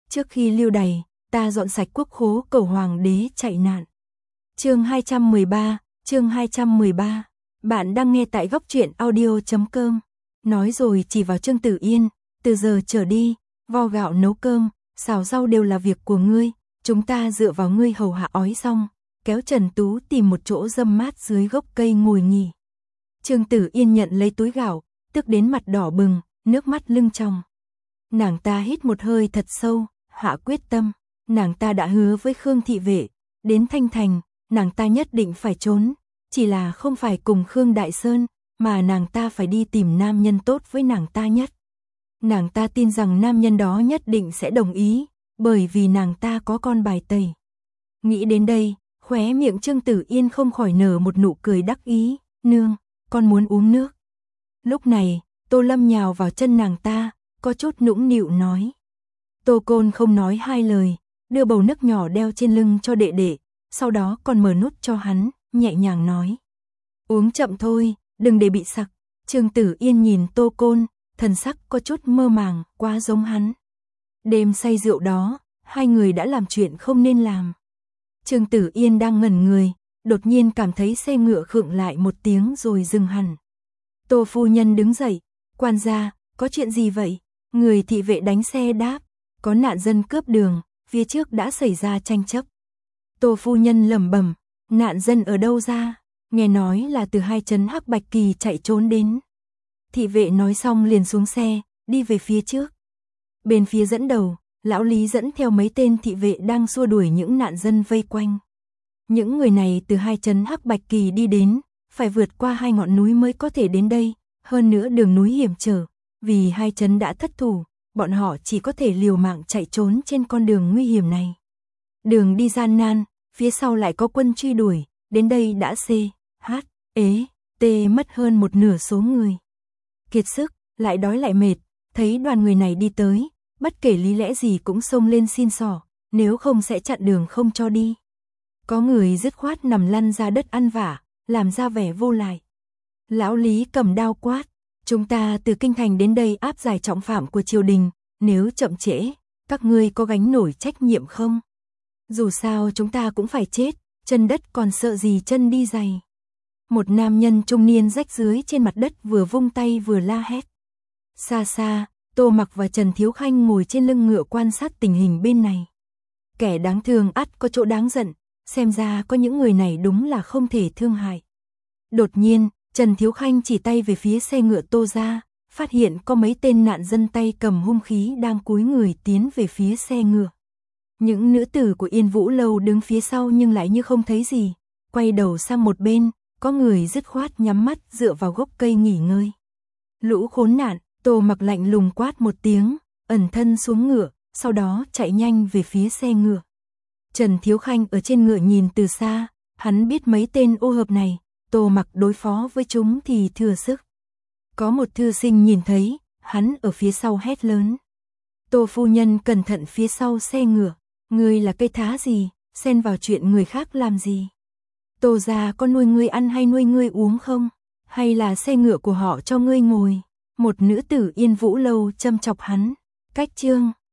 Trước khi lưu đày, ta dọn sạch quốc khố cầu hoàng đế chạy nạn. Chương 213. Bạn đang nghe tại góc truyện audio.com. Nói rồi chỉ vào Trương Tử Yên, từ giờ trở đi, vo gạo nấu cơm, xào rau đều là việc của ngươi, chúng ta dựa vào ngươi hầu hạ ói xong, kéo Trần Tú tìm một chỗ râm mát dưới gốc cây ngồi nghỉ. Trương Tử Yên nhận lấy túi gạo, tức đến mặt đỏ bừng, nước mắt lưng tròng. Nàng ta hít một hơi thật sâu, hạ quyết tâm, nàng ta đã hứa với Khương thị vệ, đến Thanh Thành, nàng ta nhất định phải trốn, chỉ là không phải cùng Khương Đại Sơn, mà nàng ta phải đi tìm nam nhân tốt với nàng ta nhất. Nàng ta tin rằng nam nhân đó nhất định sẽ đồng ý, bởi vì nàng ta có con bài tẩy. Nghĩ đến đây, khóe miệng Trương Tử Yên không khỏi nở một nụ cười đắc ý, nương, con muốn uống nước. Lúc này, Tô Lâm nhào vào chân nàng ta, có chút nũng nịu nói. Tô Côn không nói hai lời, đưa bầu nước nhỏ đeo trên lưng cho đệ đệ, sau đó còn mở nút cho hắn, nhẹ nhàng nói. Uống chậm thôi, đừng để bị sặc. Trương Tử Yên nhìn Tô Côn, thần sắc có chút mơ màng, quá giống hắn. Đêm say rượu đó, hai người đã làm chuyện không nên làm. Trương Tử Yên đang ngẩn người, đột nhiên cảm thấy xe ngựa khựng lại một tiếng rồi dừng hẳn. Tô phu nhân đứng dậy, quan gia, có chuyện gì vậy? Người thị vệ đánh xe đáp, có nạn dân cướp đường, phía trước đã xảy ra tranh chấp. Tô phu nhân lẩm bẩm, nạn dân ở đâu ra? Nghe nói là từ hai trấn Hắc Bạch Kỳ chạy trốn đến. Thị vệ nói xong liền xuống xe, đi về phía trước. Bên phía dẫn đầu, lão Lý dẫn theo mấy tên thị vệ đang xua đuổi những nạn dân vây quanh. Những người này từ hai trấn Hắc Bạch Kỳ đi đến, phải vượt qua hai ngọn núi mới có thể đến đây, hơn nữa đường núi hiểm trở, vì hai trấn đã thất thủ, bọn họ chỉ có thể liều mạng chạy trốn trên con đường nguy hiểm này. Đường đi gian nan, phía sau lại có quân truy đuổi, đến đây đã mất hơn một nửa số người. Kiệt sức, lại đói lại mệt, thấy đoàn người này đi tới, bất kể lý lẽ gì cũng xông lên xin xỏ, nếu không sẽ chặn đường không cho đi. Có người dứt khoát nằm lăn ra đất ăn vả, làm ra vẻ vô lại. Lão Lý cầm đao quát, chúng ta từ kinh thành đến đây áp giải trọng phạm của triều đình, nếu chậm trễ, các ngươi có gánh nổi trách nhiệm không? Dù sao chúng ta cũng phải chết, chân đất còn sợ gì chân đi giày. Một nam nhân trung niên rách rưới trên mặt đất vừa vung tay vừa la hét. Xa xa, Tô Mặc và Trần Thiếu Khanh ngồi trên lưng ngựa quan sát tình hình bên này. Kẻ đáng thương ắt có chỗ đáng giận, xem ra có những người này đúng là không thể thương hại. Đột nhiên, Trần Thiếu Khanh chỉ tay về phía xe ngựa Tô ra, phát hiện có mấy tên nạn dân tay cầm hung khí đang cúi người tiến về phía xe ngựa. Những nữ tử của Yên Vũ Lâu đứng phía sau nhưng lại như không thấy gì, quay đầu sang một bên, có người dứt khoát nhắm mắt dựa vào gốc cây nghỉ ngơi. Lũ khốn nạn, Tô Mặc lạnh lùng quát một tiếng, ẩn thân xuống ngựa, sau đó chạy nhanh về phía xe ngựa. Trần Thiếu Khanh ở trên ngựa nhìn từ xa, hắn biết mấy tên ô hợp này, Tô Mặc đối phó với chúng thì thừa sức. Có một thư sinh nhìn thấy, hắn ở phía sau hét lớn. Tô phu nhân cẩn thận phía sau xe ngựa, ngươi là cây thá gì, xen vào chuyện người khác làm gì? Tô gia có nuôi ngươi ăn hay nuôi ngươi uống không? Hay là xe ngựa của họ cho ngươi ngồi? Một nữ tử Yên Vũ Lâu châm chọc hắn. Cách chương